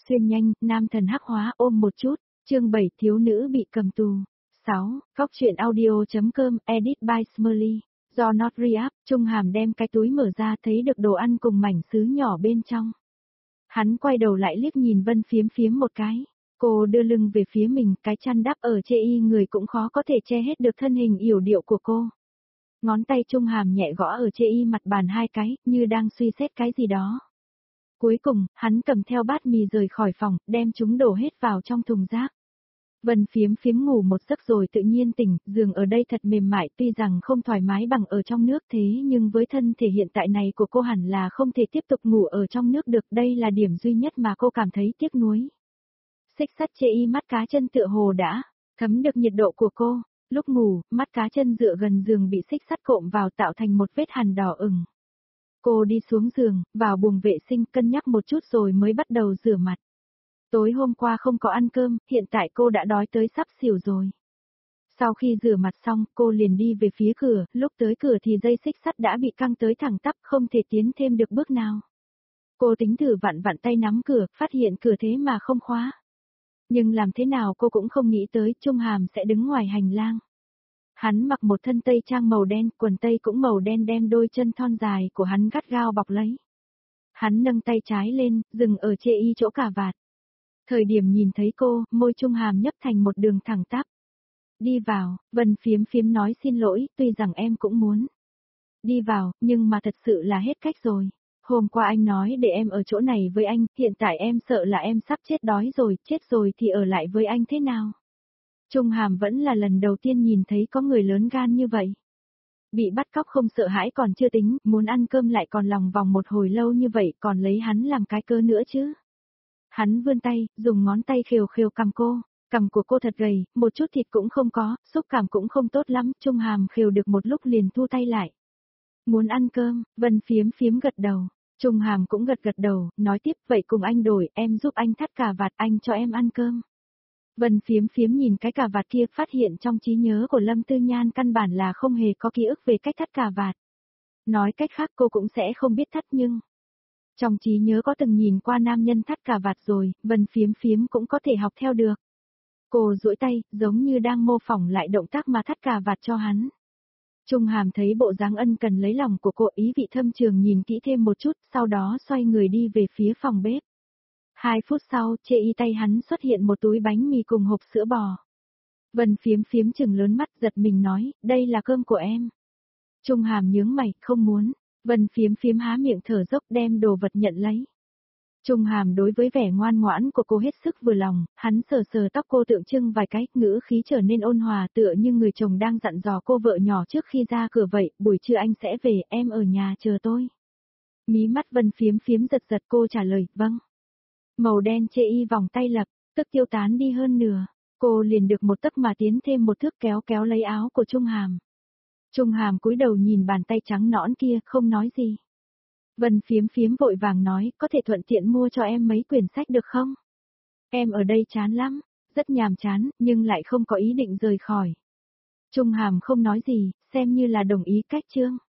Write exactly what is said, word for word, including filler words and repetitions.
Xuyên nhanh, nam thần hắc hóa ôm một chút, chương bảy thiếu nữ bị cầm tù. sáu. Góc truyện audio.com, edit by Smurly. Do Not Re-up, Trung Hàm đem cái túi mở ra thấy được đồ ăn cùng mảnh sứ nhỏ bên trong. Hắn quay đầu lại liếc nhìn Vân Phiếm Phiếm một cái. Cô đưa lưng về phía mình, cái chăn đắp ở chê y người cũng khó có thể che hết được thân hình yểu điệu của cô. Ngón tay Trung Hàm nhẹ gõ ở chê y mặt bàn hai cái, như đang suy xét cái gì đó. Cuối cùng, hắn cầm theo bát mì rời khỏi phòng, đem chúng đổ hết vào trong thùng rác. Vân Phiếm Phiếm ngủ một giấc rồi tự nhiên tỉnh, giường ở đây thật mềm mại, tuy rằng không thoải mái bằng ở trong nước thế nhưng với thân thể hiện tại này của cô hẳn là không thể tiếp tục ngủ ở trong nước được, đây là điểm duy nhất mà cô cảm thấy tiếc nuối. Xích sắt chê y mắt cá chân tựa hồ đã thấm được nhiệt độ của cô, lúc ngủ, mắt cá chân dựa gần giường bị xích sắt cộm vào tạo thành một vết hằn đỏ ửng. Cô đi xuống giường, vào buồng vệ sinh cân nhắc một chút rồi mới bắt đầu rửa mặt. Tối hôm qua không có ăn cơm, hiện tại cô đã đói tới sắp xỉu rồi. Sau khi rửa mặt xong, cô liền đi về phía cửa, lúc tới cửa thì dây xích sắt đã bị căng tới thẳng tắp, không thể tiến thêm được bước nào. Cô tính thử vặn vặn tay nắm cửa, phát hiện cửa thế mà không khóa. Nhưng làm thế nào cô cũng không nghĩ tới Trung Hàm sẽ đứng ngoài hành lang. Hắn mặc một thân tây trang màu đen, quần tây cũng màu đen đem đôi chân thon dài của hắn gắt gao bọc lấy. Hắn nâng tay trái lên, dừng ở chê y chỗ cà vạt. Thời điểm nhìn thấy cô, môi Trung Hàm nhấp thành một đường thẳng tắp. Đi vào, Vân Phiếm Phiếm nói xin lỗi, tuy rằng em cũng muốn đi vào, nhưng mà thật sự là hết cách rồi. Hôm qua anh nói để em ở chỗ này với anh, hiện tại em sợ là em sắp chết đói rồi, chết rồi thì ở lại với anh thế nào? Trung Hàm vẫn là lần đầu tiên nhìn thấy có người lớn gan như vậy. Bị bắt cóc không sợ hãi còn chưa tính, muốn ăn cơm lại còn lòng vòng một hồi lâu như vậy còn lấy hắn làm cái cơ nữa chứ. Hắn vươn tay, dùng ngón tay khều khều cằm cô, cằm của cô thật gầy, một chút thịt cũng không có, xúc cảm cũng không tốt lắm, Trung Hàm khều được một lúc liền thu tay lại. Muốn ăn cơm, Vân Phiếm Phiếm gật đầu, Trung Hàm cũng gật gật đầu, nói tiếp vậy cùng anh đổi, em giúp anh thắt cà vạt, anh cho em ăn cơm. Vân Phiếm Phiếm nhìn cái cà vạt kia phát hiện trong trí nhớ của Lâm Tư Nhan căn bản là không hề có ký ức về cách thắt cà vạt. Nói cách khác cô cũng sẽ không biết thắt nhưng trong trí nhớ có từng nhìn qua nam nhân thắt cà vạt rồi, Vân Phiếm Phiếm cũng có thể học theo được. Cô duỗi tay, giống như đang mô phỏng lại động tác mà thắt cà vạt cho hắn. Trung Hàm thấy bộ dáng ân cần lấy lòng của cô, ý vị thâm trường nhìn kỹ thêm một chút, sau đó xoay người đi về phía phòng bếp. Hai phút sau, chê y tay hắn xuất hiện một túi bánh mì cùng hộp sữa bò. Vân Phiếm Phiếm chừng lớn mắt giật mình nói, đây là cơm của em. Trung Hàm nhướng mày, không muốn. Vân Phiếm Phiếm há miệng thở dốc đem đồ vật nhận lấy. Trung Hàm đối với vẻ ngoan ngoãn của cô hết sức vừa lòng, hắn sờ sờ tóc cô tượng trưng vài cái, ngữ khí trở nên ôn hòa tựa như người chồng đang dặn dò cô vợ nhỏ trước khi ra cửa vậy, buổi trưa anh sẽ về, em ở nhà chờ tôi. Mí mắt Vân Phiếm Phiếm giật giật, cô trả lời, vâng. Màu đen chê y vòng tay lập, tức tiêu tán đi hơn nửa, cô liền được một tấc mà tiến thêm một thước kéo kéo lấy áo của Trung Hàm. Trung Hàm cúi đầu nhìn bàn tay trắng nõn kia, không nói gì. Vân Phiếm Phiếm vội vàng nói, có thể thuận tiện mua cho em mấy quyển sách được không? Em ở đây chán lắm, rất nhàm chán, nhưng lại không có ý định rời khỏi. Trung Hàm không nói gì, xem như là đồng ý cách chương.